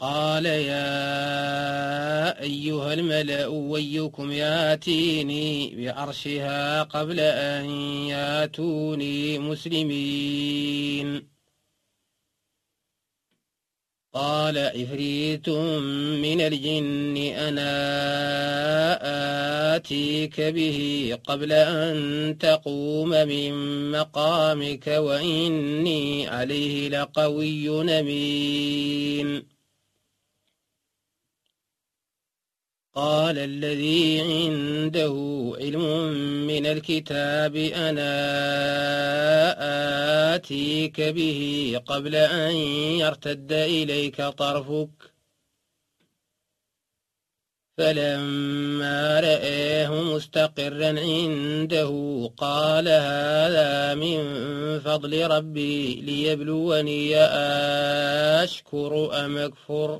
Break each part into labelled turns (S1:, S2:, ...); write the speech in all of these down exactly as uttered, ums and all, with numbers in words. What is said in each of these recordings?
S1: قال يا أيها الملأ أيكم ياتيني بعرشها قبل أن ياتوني مسلمين قال عفريت من الجن أنا آتيك به قبل أن تقوم من مقامك وإني عليه لقوي أمين قال الذي عنده علم من الكتاب أنا آتيك به قبل أن يرتد إليك طرفك فلما رآه مستقرا عنده قال هذا من فضل ربي ليبلوني أشكر أم أكفر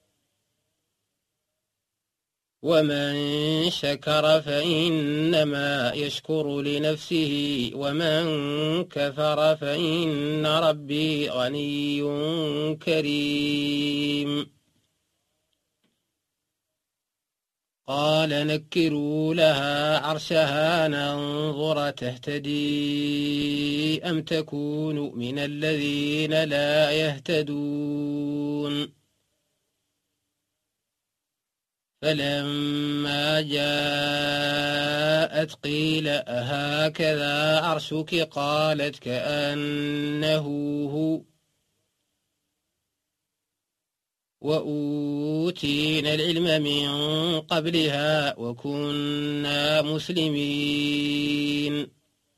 S1: ومن شكر فإنما يشكر لنفسه ومن كفر فإن ربي غني كريم قال نكروا لها عرشها ننظر تهتدي أم تكون من الذين لا يهتدون فلما جاءت قيل أهكذا عرشك قالت كأنه هو وأوتينا العلم من قبلها وكنا مسلمين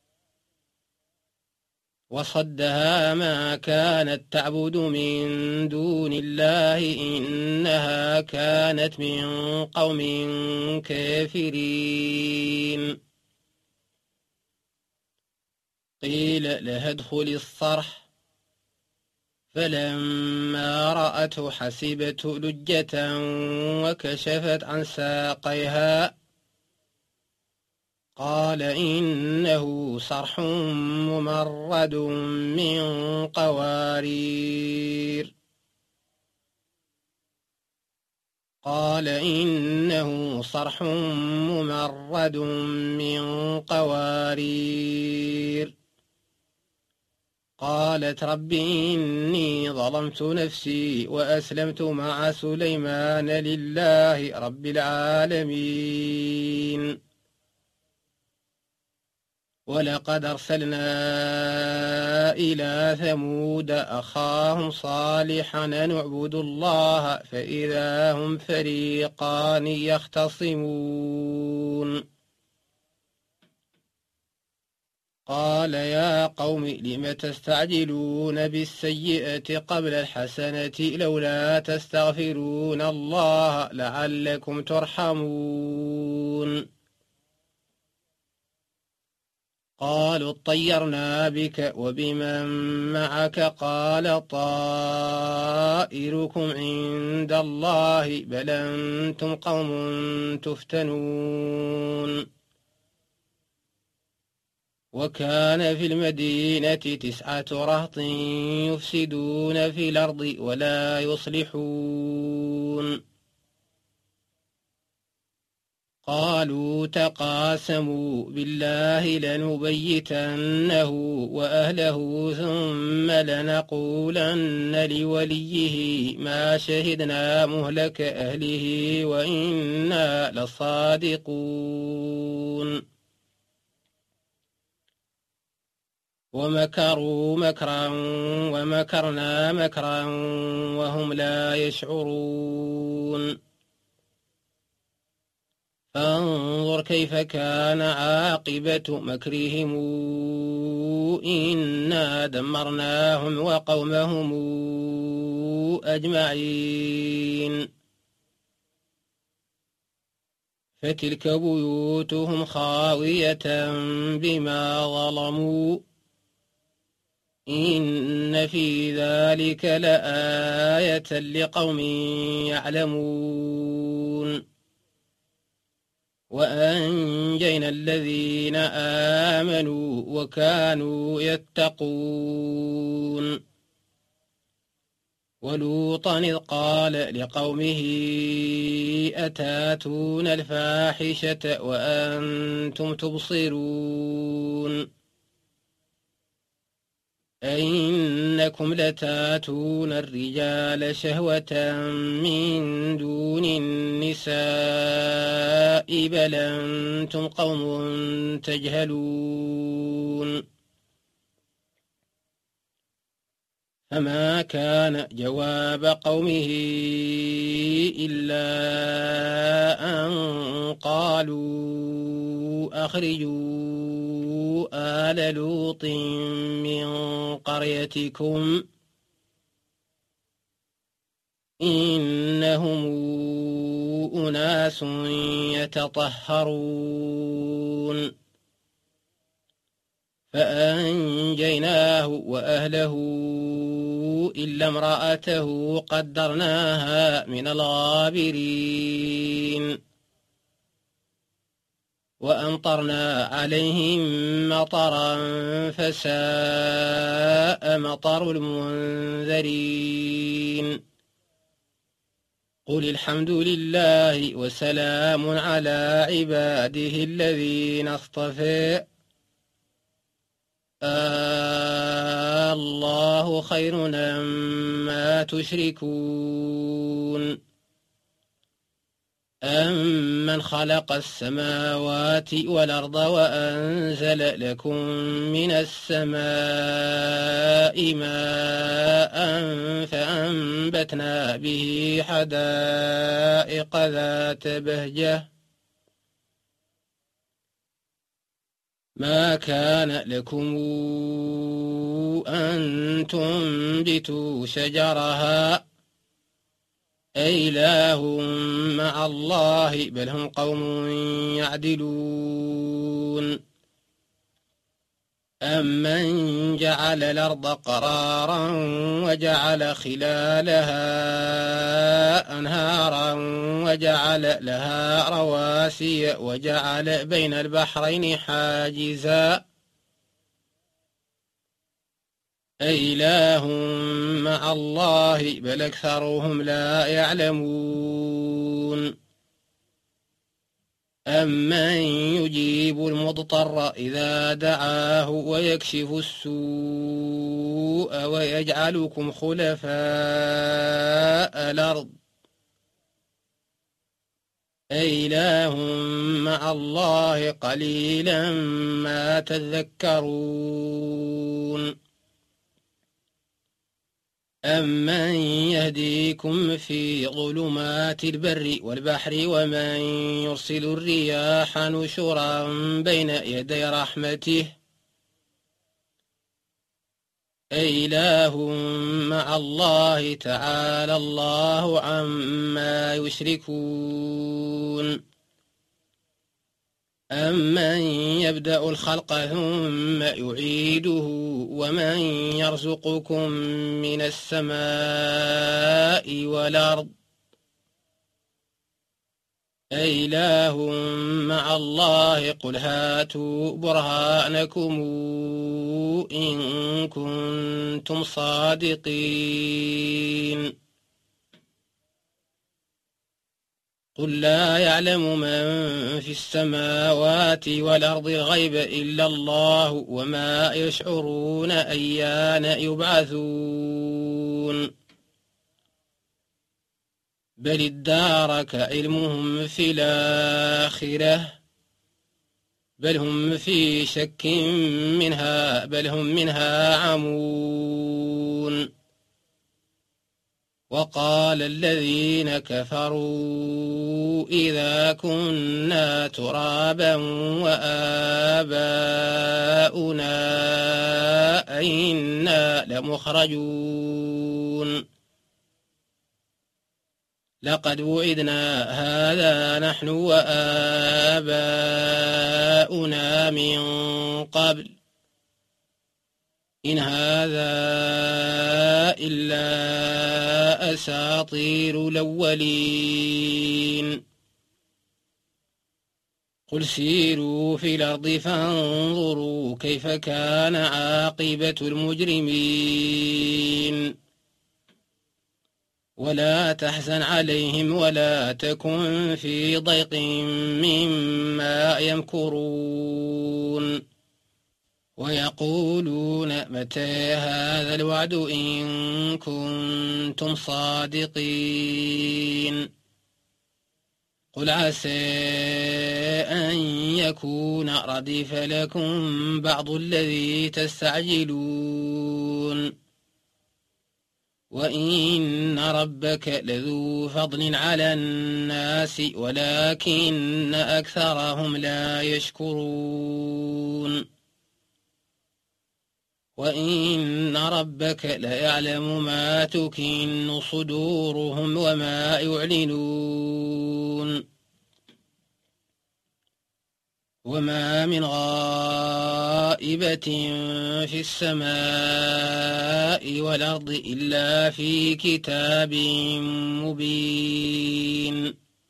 S1: وصدها ما كانت تعبد من دون الله إنها كانت من قوم كافرين قيل لها ادخل الصرح فلما رأته حسبته لجة وكشفت عن ساقيها قال إنه صرح ممرد من قوارير قال إنه صرح ممرد من قوارير قالت رب إني ظلمت نفسي وأسلمت مع سليمان لله رب العالمين ولقد أرسلنا إلى ثمود أخاهم صالحا أن اعبدوا الله فإذا هم فريقان يختصمون قال يا قوم لم تستعجلون بالسيئة قبل الحسنة لولا تستغفرون الله لعلكم ترحمون قالوا اطيرنا بك وبمن معك قال طائركم عند الله بل أنتم قوم تفتنون وكان في المدينة تسعة رهط يفسدون في الأرض ولا يصلحون قالوا تقاسموا بالله لنبيتنه وأهله ثم لنقولن لوليه ما شهدنا مهلك أهله وإنا لصادقون ومكروا مكرا ومكرنا مكرا وهم لا يشعرون فانظر كيف كان عاقبة مكرهم إنا دمرناهم وقومهم أجمعين فتلك بيوتهم خاوية بما ظلموا إن في ذلك لآية لقوم يعلمون وأنجينا الذين آمنوا وكانوا يتقون ولوطا إذ قال لقومه أتاتون الفاحشة وأنتم تبصرون أئنكم لتاتون الرجال شهوة من دون النساء بل أنتم قوم تجهلون فما كان جواب قومه إلا أن قالوا أخرجوا آل لوط من قريتكم إنهم أناس يتطهرون فأنجيناه وأهله إلا امرأته قدرناها من الغابرين وأمطرنا عليهم مطرا فساء مطر المنذرين قل الحمد لله وسلام على عباده الذين اصطفى آه الله خير أما تشركون أمن خلق السماوات والأرض وأنزل لكم من السماء ماء فأنبتنا به حدائق ذات بهجة ما كان لكم أن تنبتوا شجرها أإله مع الله بل هم قوم يعدلون أمن جعل الأرض قرارا وجعل خلالها أنهارا وجعل لها رواسي وجعل بين البحرين حاجزا أإله مع الله بل أكثرهم لا يعلمون أمن يجيب المضطر إذا دعاه ويكشف السوء ويجعلكم خلفاء الأرض أإله مع الله قليلا ما تذكرون أمن يهديكم في ظلمات البر والبحر ومن يرسل الرياح نشرا بين يدي رحمته أإله مع الله تعالى الله عما يشركون أمن يبدأ الخلق ثم يعيده ومن يرزقكم من السماء والأرض أإله مع الله قل هاتوا برهانكم إن كنتم صادقين قل لا يعلم من في السماوات والأرض الغيب إلا الله وما يشعرون أيان يبعثون بل ادارك علمهم في الآخرة بل هم في شك منها بل هم منها عمون وقال الذين كفروا إذا كنا ترابا وآباؤنا أئنا لمخرجون لقد وعدنا هذا نحن وآباؤنا من قبل إن هذا إلا أساطير الأولين قل سيروا في الأرض فانظروا كيف كان عاقبة المجرمين ولا تحزن عليهم ولا تكن في ضيق مما يمكرون ويقولون متى هذا الوعد إن كنتم صادقين قل عسى أن يكون ردف لكم بعض الذي تستعجلون وإن ربك لذو فضل على الناس ولكن أكثرهم لا يشكرون وإن ربك ليعلم ما تكن صدورهم وما يعلنون وما من غائبة في السماء والأرض إلا في كتاب مبين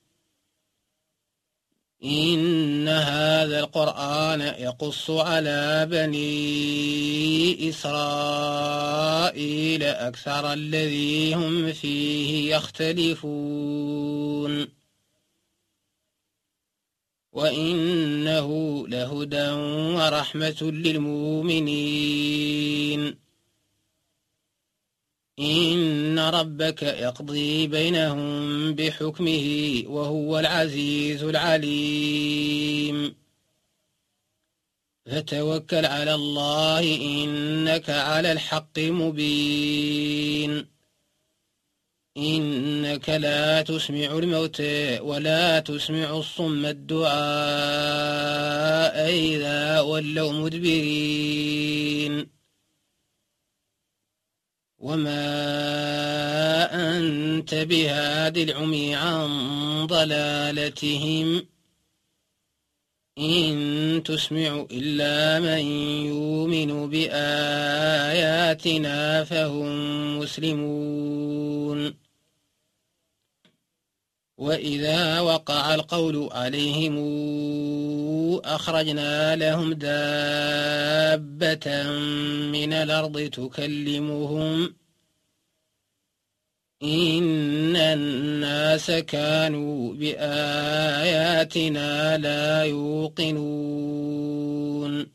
S1: إن هذا القرآن يقص على بني إسرائيل أكثر الذي هم فيه يختلفون وإنه لهدى ورحمة للمؤمنين إن ربك يقضي بينهم بحكمه وهو العزيز العليم فتوكل على الله إنك على الحق مبين إنك لا تسمع الموتى ولا تسمع الصم الدعاء إذا ولوا مدبرين وما أنت بهاد العمي عن ضلالتهم إن تسمع إلا من يؤمن بآياتنا فهم مسلمون وإذا وقع القول عليهم أخرجنا لهم دابة من الأرض تكلمهم إن الناس كانوا بآياتنا لا يوقنون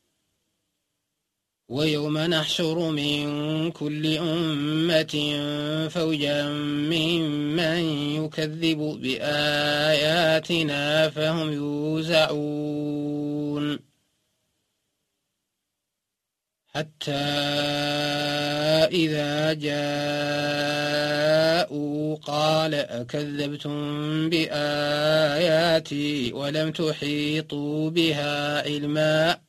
S1: ويوم نحشر من كل أمة فوجا ممن يكذب بآياتنا فهم يوزعون حتى إذا جاءوا قال أكذبتم بآياتي ولم تحيطوا بها علما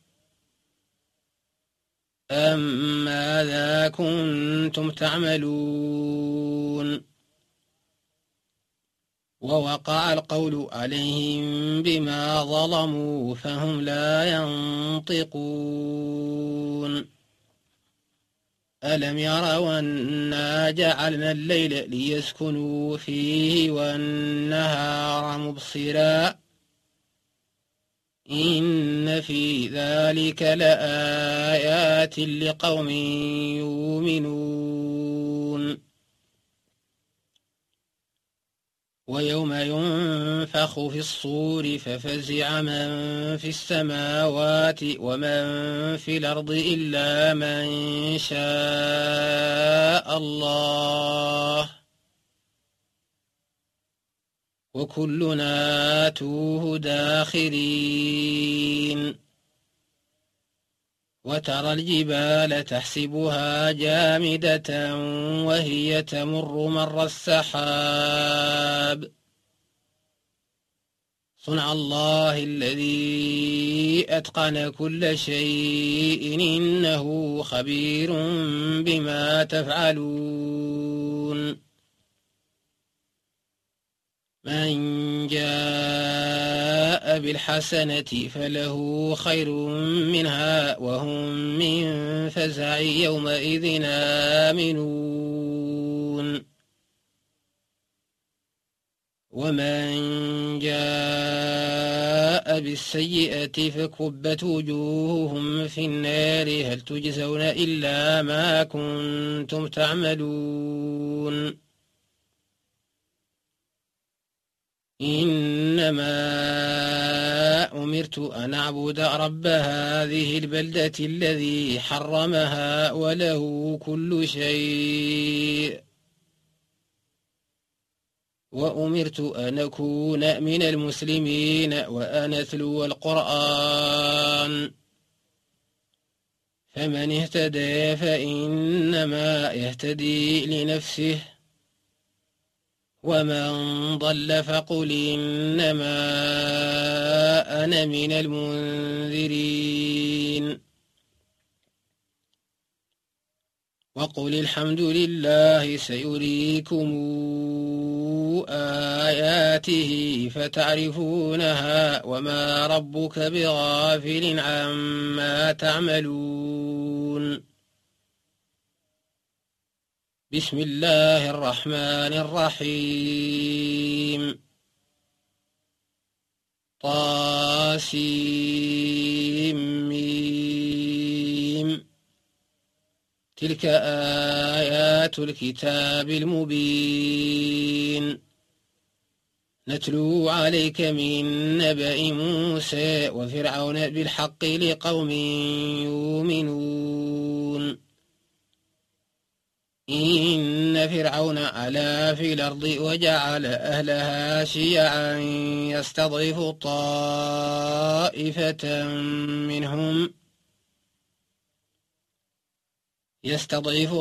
S1: أم ماذا كنتم تعملون ووقع القول عليهم بما ظلموا فهم لا ينطقون ألم يروا أنا جعلنا الليل ليسكنوا فيه والنهار مبصرا إن في ذلك لآيات لقوم يؤمنون ويوم ينفخ في الصور ففزع من في السماوات ومن في الأرض إلا من شاء الله وكلنا آتوه داخرين وترى الجبال تحسبها جامدة وهي تمر مر السحاب صنع الله الذي أتقن كل شيء إنه خبير بما تفعلون من جاء بالحسنة فله خير منها وهم من فزع يومئذ آمنون ومن جاء بالسيئة فكبت وجوههم في النار هل تجزون إلا ما كنتم تعملون إنما أمرت أن أعبد رب هذه البلدة الذي حرمها وله كل شيء، وأمرت أن أكون من المسلمين وأن أتلو القرآن، فمن اهتدى فإنما يهتدي لنفسه، ومن ضل فقل إنما أنا من المنذرين. وقل الحمد لله سيريكم آياته فتعرفونها وما ربك بغافل عما تعملون. بسم الله الرحمن الرحيم. طاسيم. تلك آيات الكتاب المبين، نتلو عليك من نبأ موسى وفرعون بالحق لقوم يؤمنون. إن فرعون علا في الأرض وجعل أهلها شيعا يستضعف طائفة منهم يستضعف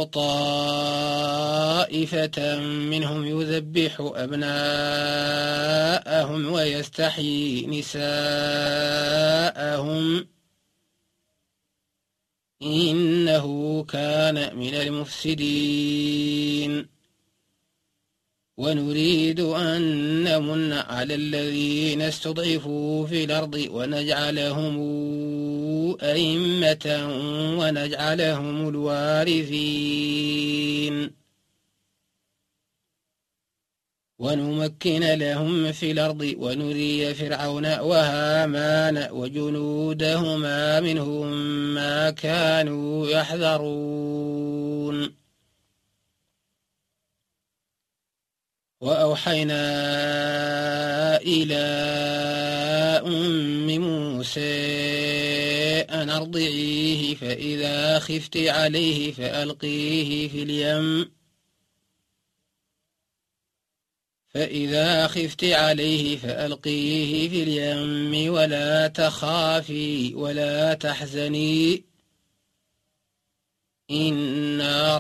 S1: طائفة منهم يذبح أبناءهم ويستحيي نساءهم إنه كان من المفسدين. ونريد أن نمن على الذين استضعفوا في الأرض ونجعلهم أئمة ونجعلهم الوارثين، ونمكن لهم في الأرض ونري فرعون وهامان وجنودهما منهم ما كانوا يحذرون. وأوحينا إلى أم موسى أن أرضعيه فإذا خفت عليه فألقيه في اليم فإذا خفت عليه فألقيه في اليم ولا تخافي ولا تحزني إنا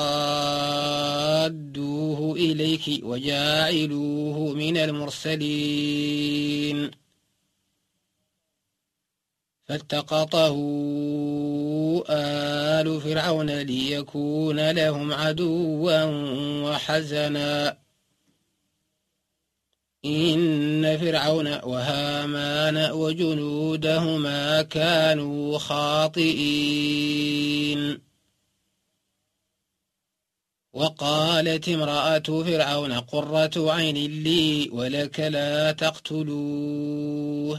S1: رادوه إليك وجاعلوه من المرسلين. فالتقطه آل فرعون ليكون لهم عدوا وحزنا إن فرعون وهامان وجنودهما كانوا خاطئين. وقالت امرأة فرعون قرة عين لي ولك لا تقتلوه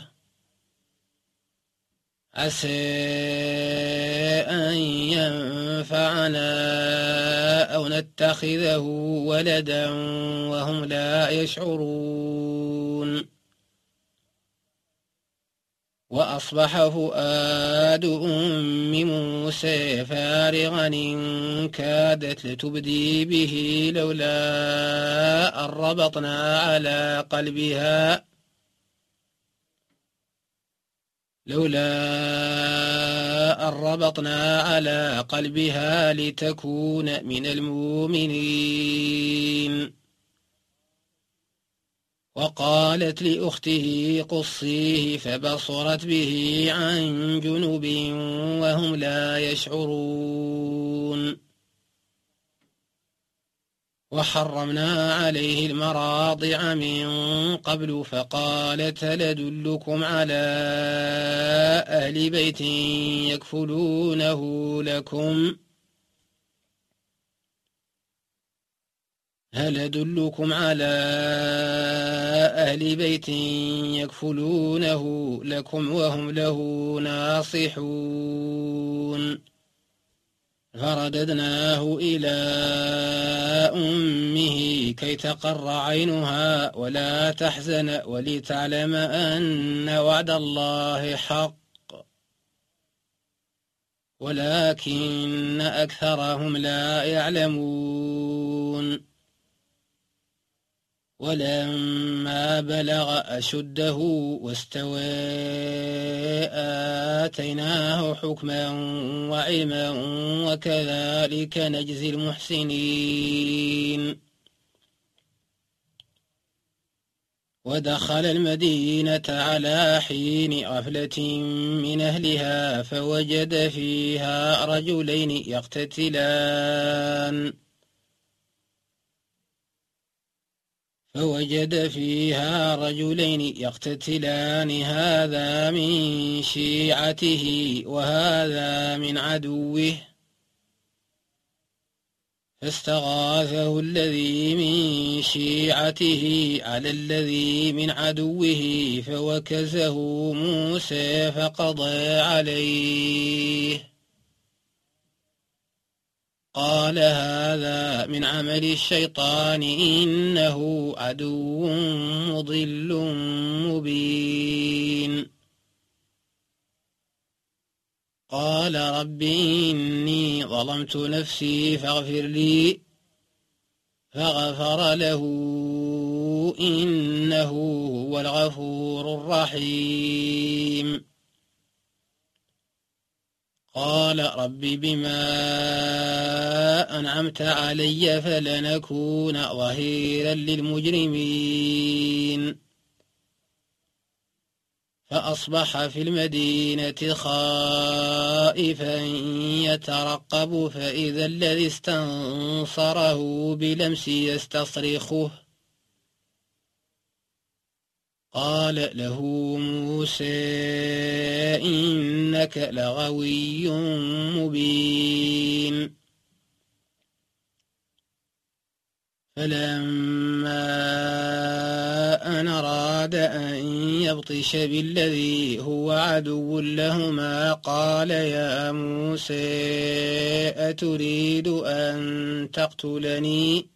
S1: عسى أن ينفعنا أو نتخذه ولدا وهم لا يشعرون. وأصبح فؤاد أم موسى فارغا إن كادت لتبدي به لولا أن ربطنا على قلبها لولا أن ربطنا على قلبها لتكون من المؤمنين. وقالت لأخته قصيه فبصرت به عن جنب وهم لا يشعرون. وحرمنا عليه المراضع من قبل فقالت هل أدلكم على أهل بيت يكفلونه لكم هل أدلكم على أهل بيت يكفلونه لكم وهم له ناصحون. فرددناه إلى أمه كي تقر عينها ولا تحزن ولتعلم أن وعد الله حق ولكن أكثرهم لا يعلمون. ولما بلغ أشده واستوى آتيناه حكما وعلما وكذلك نجزي المحسنين. ودخل المدينة على حين غفلة من أهلها فوجد فيها رجلين يقتتلان فوجد فيها رجلين يقتتلان هذا من شيعته وهذا من عدوه فاستغاثه الذي من شيعته على الذي من عدوه فوكزه موسى فقضى عليه قال هذا من عمل الشيطان إنه عدو مضل مبين. قال رب إني ظلمت نفسي فاغفر لي فغفر له إنه هو الغفور الرحيم. قال رب بما أنعمت علي فلنكون ظهيرا للمجرمين. فأصبح في المدينة خائفا يترقب فإذا الذي استنصره بلمس يستصرخه قال له موسى إنك لغوي مبين. فلما أن أراد أن يبطش بالذي هو عدو لهما قال يا موسى أتريد أن تقتلني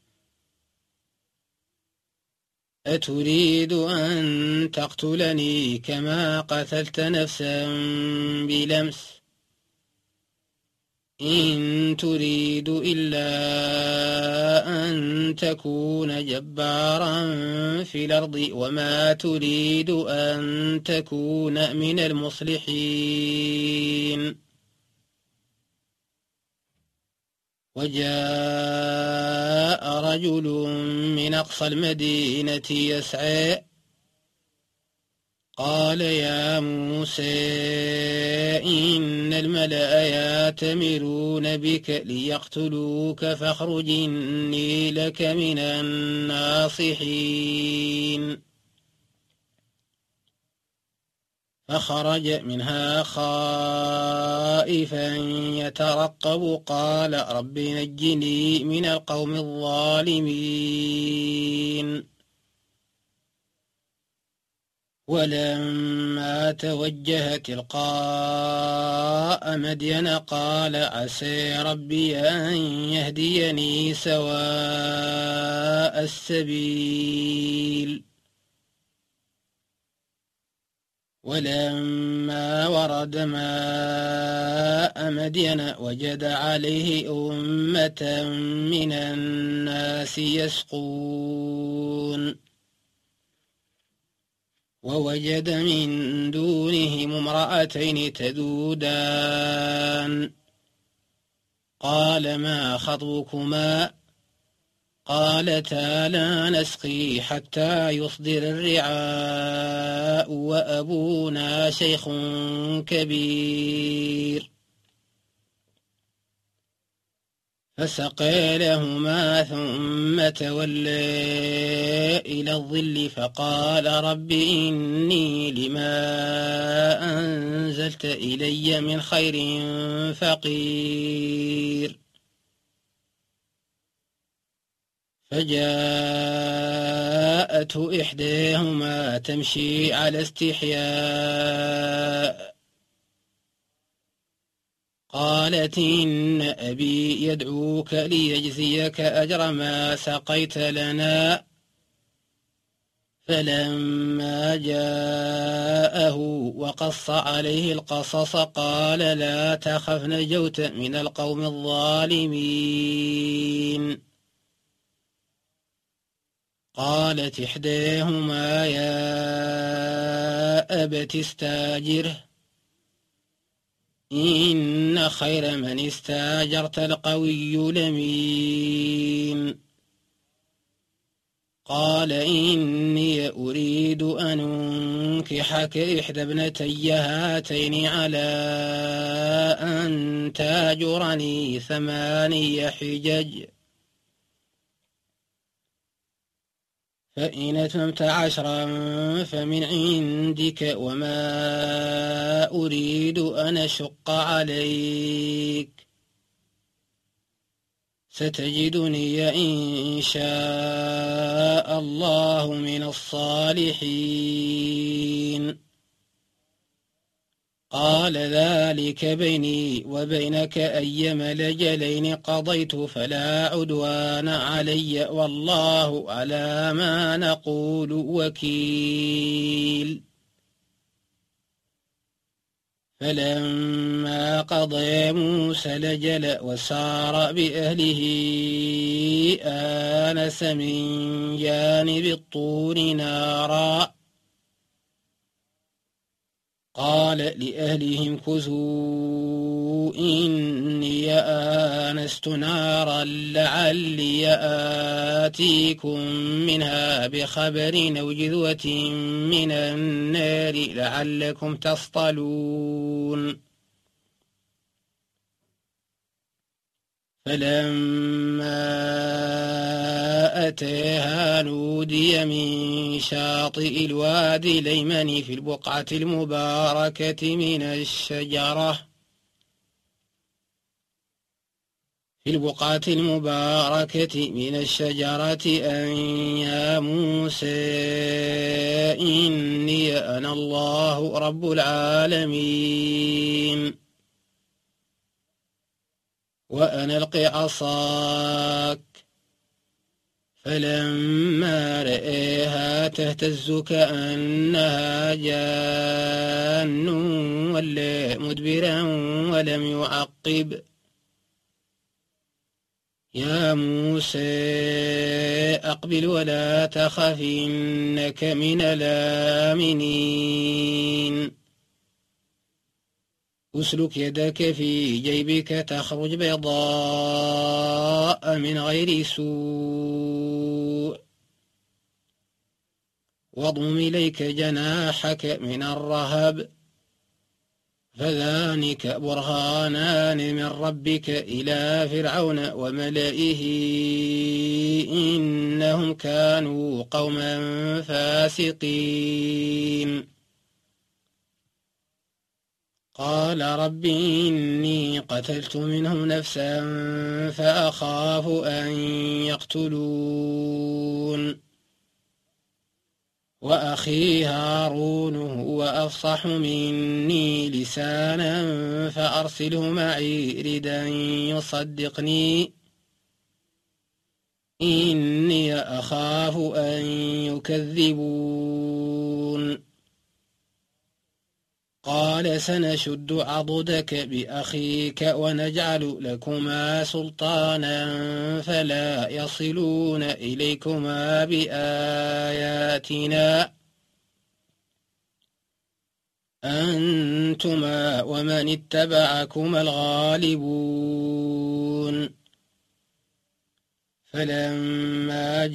S1: أتريد أن تقتلني كما قتلت نفسا بلمس إن تريد إلا أن تكون جبارا في الأرض وما تريد أن تكون من المصلحين. وجاء رجل من أقصى المدينة يسعى قال يا موسى إن الملأ يأتمرون بك ليقتلوك فاخرج إني لك من الناصحين. فخرج منها خائفا يترقب قال رب نجني من القوم الظالمين. ولما توجه تلقاء مدين قال عسى ربي أن يهديني سواء السبيل. ولما ورد ماء مدين وجد عليه أمة من الناس يسقون ووجد من دونهم امرأتين تذودان قال ما خطبكما قالتا لا نسقي حتى يصدر الرعاء وأبونا شيخ كبير. فسقى لهما ثم تولى إلى الظل فقال رب إني لما أنزلت إلي من خير فقير. فجاءته إحداهما تمشي على استحياء قالت إن أبي يدعوك ليجزيك أجر ما سقيت لنا. فلما جاءه وقص عليه القصص قال لا تخف نجوت من القوم الظالمين. قالت إحداهما يا أبت استاجره إن خير من استاجرت القوي الأمين. قال إني أريد أن أنكحك إحدى ابنتي هاتين على أن تاجرني ثماني حجج، فإن أتممت عشرا فمن عندك وما أريد أن أشق عليك، ستجدني إن شاء الله من الصالحين. قال ذلك بيني وبينك أيما الأجلين قضيت فلا عدوان علي والله على ما نقول وكيل. فلما قضى موسى الأجل وسار بأهله آنس من جانب الطور نارا قال لأهلهم كثوا إني آنست نارا لعلي آتيكم منها بخبر أو جذوة من النار لعلكم تصطلون. فلما أتاها نودي من شاطئ الوادي الأيمن في البقعة المباركة من الشجرة في البقعة المباركة من الشجرة أن يا موسى إني أنا الله رب العالمين وأن ألق عصاك. فلما رآها تهتز كأنها جان ولا مدبرا ولم يعقب. يا موسى أقبل ولا تخف إنك من الآمنين. أسلك يدك في جيبك تخرج بيضاء من غير سوء واضم إليك جناحك من الرهب فذلك برهانان من ربك إلى فرعون وملئه إنهم كانوا قوما فاسقين. قال رب إني قتلت منهم نفسا فأخاف أن يقتلون وأخي هارون هو أفصح مني لسانا فأرسله معي ردا يصدقني إني أخاف أن يكذبون. قال سنشد عضدك بأخيك ونجعل لكما سلطانا فلا يصلون إليكما بآياتنا أنتما ومن اتبعكما الغالبون. فلما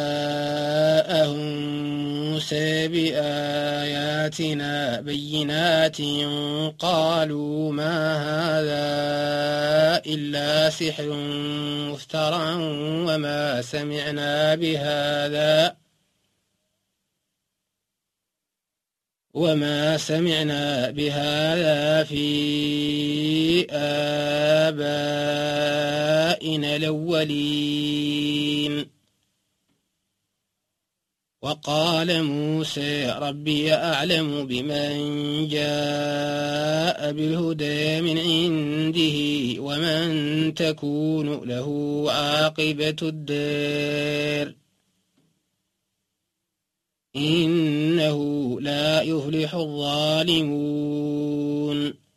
S1: جاءهم موسى بآياتنا بينات قالوا ما هذا إلا سحر مفترى وما سمعنا بهذا وما سمعنا بهذا في آبائنا الأولين. وقال موسى ربي أعلم بمن جاء بالهدى من عنده ومن تكون له عاقبة الدار إنه لا يفلح الظالمون